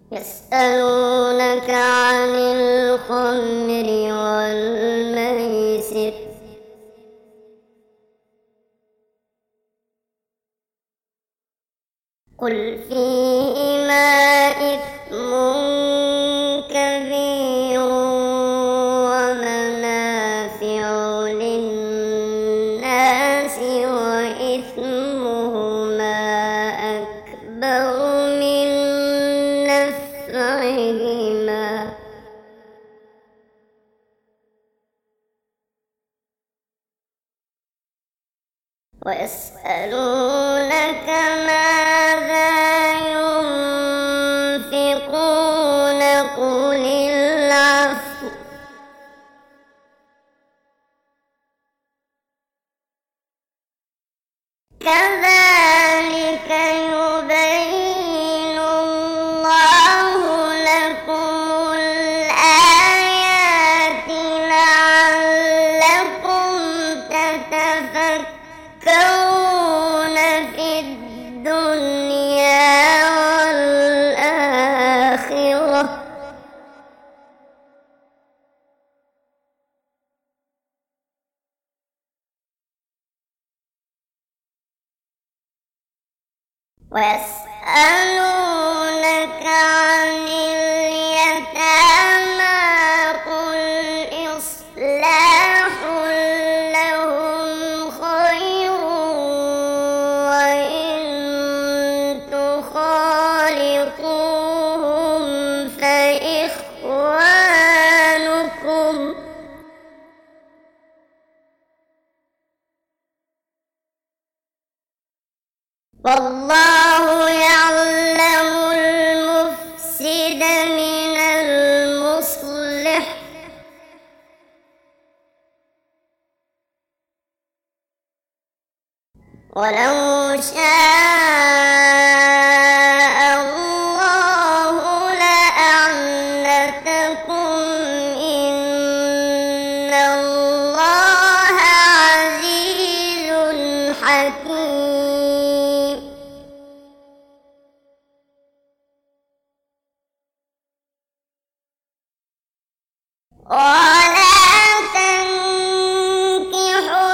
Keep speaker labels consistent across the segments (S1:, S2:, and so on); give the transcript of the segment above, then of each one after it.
S1: يسألونك عن الخمر والميسر قل فيهما إثم كبير ومنافع للناس وإثمهما أكبر من نفعهما ويسألونك ماذا ينفقون قل العفو كذلك يبين الله لكم الآيات لعلكم تتفكرون في الدنيا والآخرة ويسألونك عن اليتامى قل إصلاح لهم خير وإن تخالطوهم فإخوانكم والله يعلم المفسد من المصلح ولو شاء الله لأعنتكم إن الله عزيز حكيم ولا تنكحوا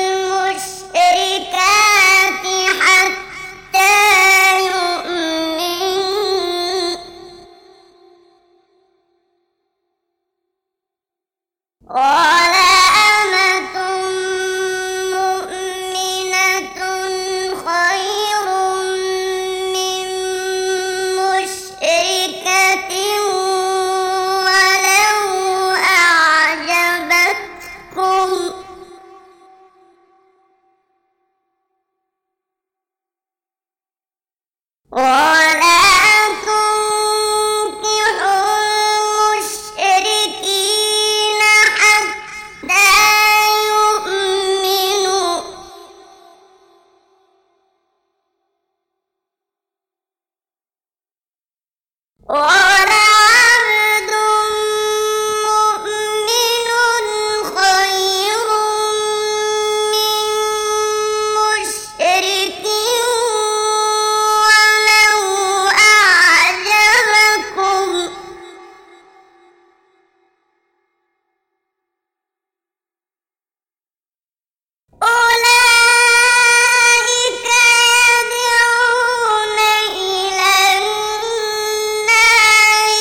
S1: المشركات حتى يؤمنوا ولأمة مؤمنة خير من مشركة ولو أعجبتكم ولا تنكحوا المشركين حتى يؤمنوا ولعبد مؤمن خير من مشرك ولو أعجبكم أولئك يدعون إلى النار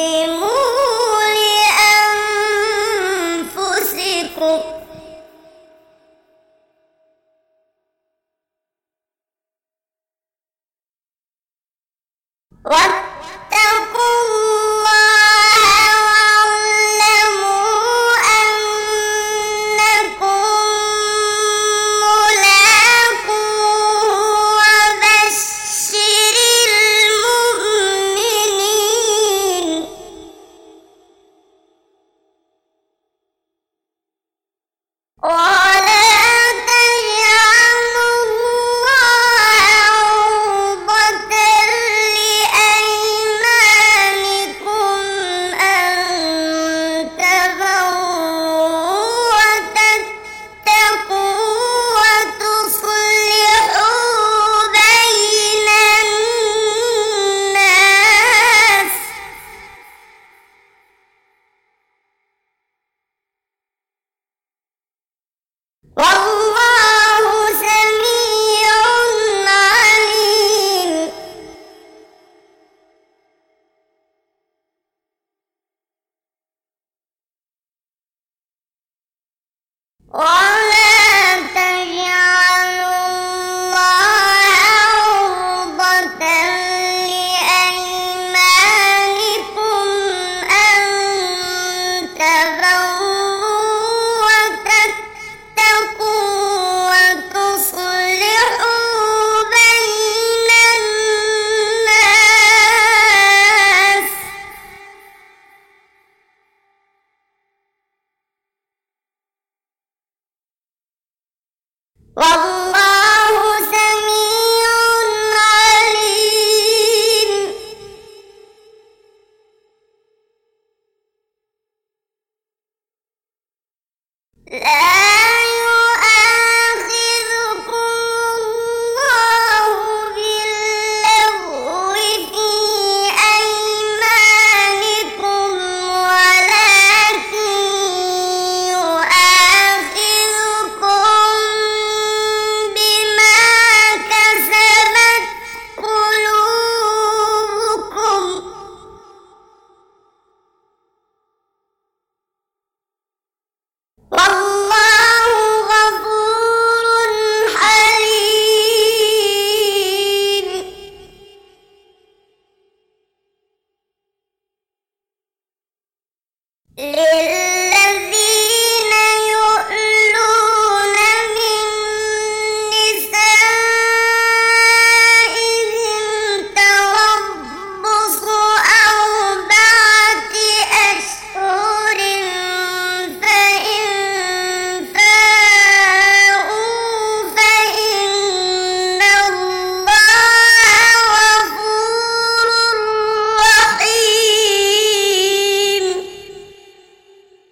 S1: قدموا لأنفسكم واتقوا الله واعلموا أنكم ملاقوه وبشر المؤمنين ولا تجعلوا الله عرضة لأيمانكم أن تبروا وتتقوا وتصلحوا بين الناس والله سميع عليم ولا تجعلوا الله عرضة لأيمانكم أن تبروا وتتقوا وتصلحوا بين الناس والله سميع عليم لا يؤاخذكم الله باللغو في أيمانكم ولكن يؤاخذكم بما كسبت قلوبكم والله غفور حليم للذين يؤلون من نسائهم تربص أربعة أشهر فإن فاءوا فإن الله غفور رحيم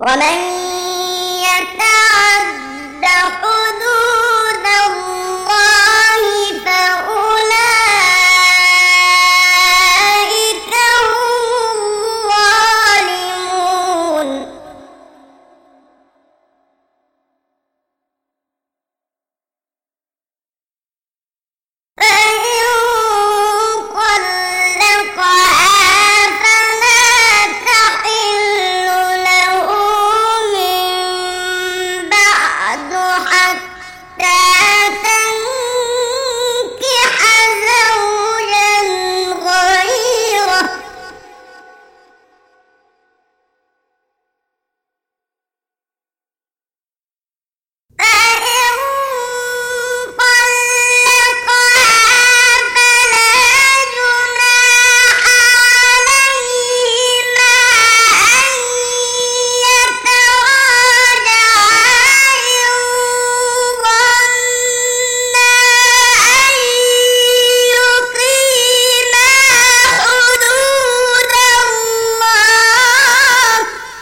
S1: ومن يتعد حدود الله فأولئك هم الظالمون فإن طلقها فلا تحل له من بعد حتى تنكح زوجا غيره فإن طلقها فلا جناح عليهما أن يتراجعا إن ظنا أن يقيما حدود الله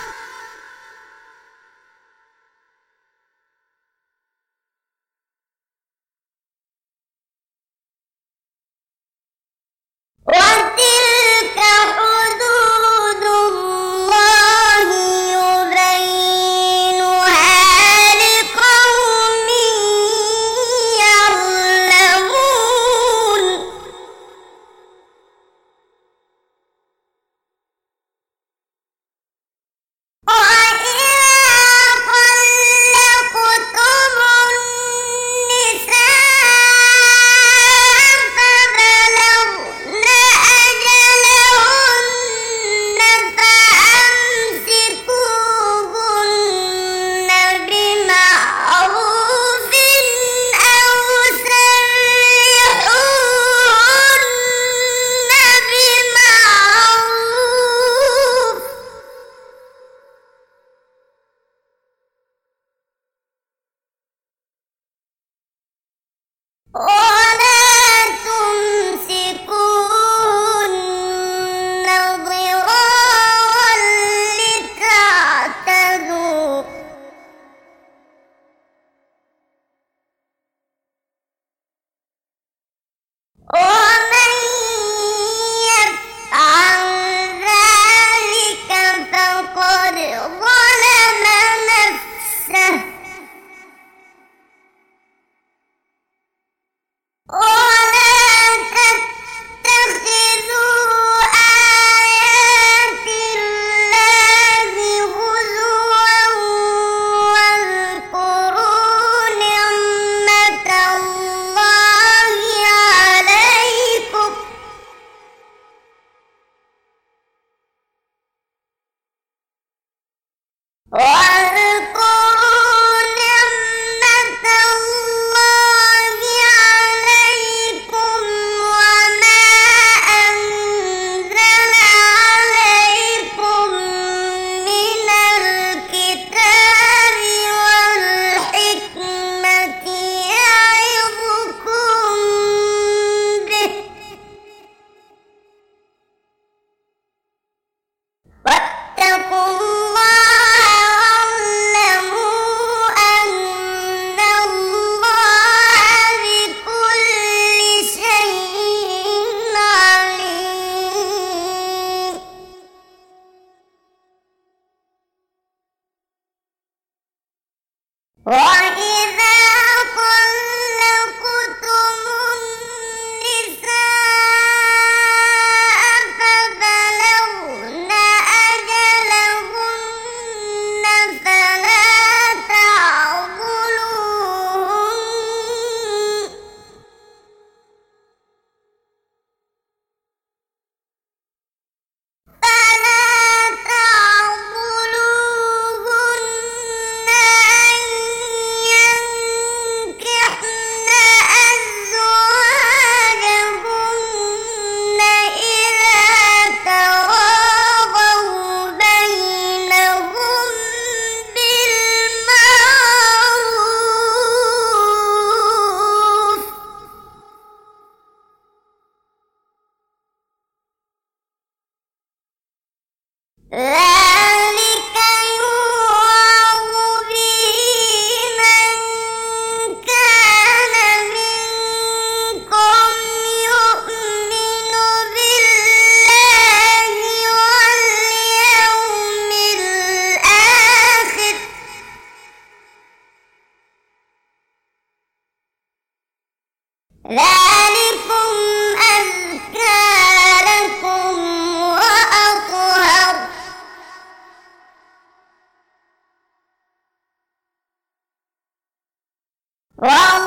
S1: وتلك حدود الله يبينها لقوم يعلمون وإذا طلقتم النساء فبلغن أجلهن فأمسكوهن بمعروف أو سرحوهن بمعروف ولا تمسكوهن ضرارا لتعتدوا ومن يفعل ذلك فقد ظلم نفسه ولا تتخذوا آيات الله هزوا واذكروا نعمة الله عليكم وما أنزل عليكم من الكتاب والحكمة يعظكم به واتقوا الله واعلموا أن الله بكل شيء عليم وإذا طلقتم النساء فبلغن أجلهن فلا تعضلوهن أن والله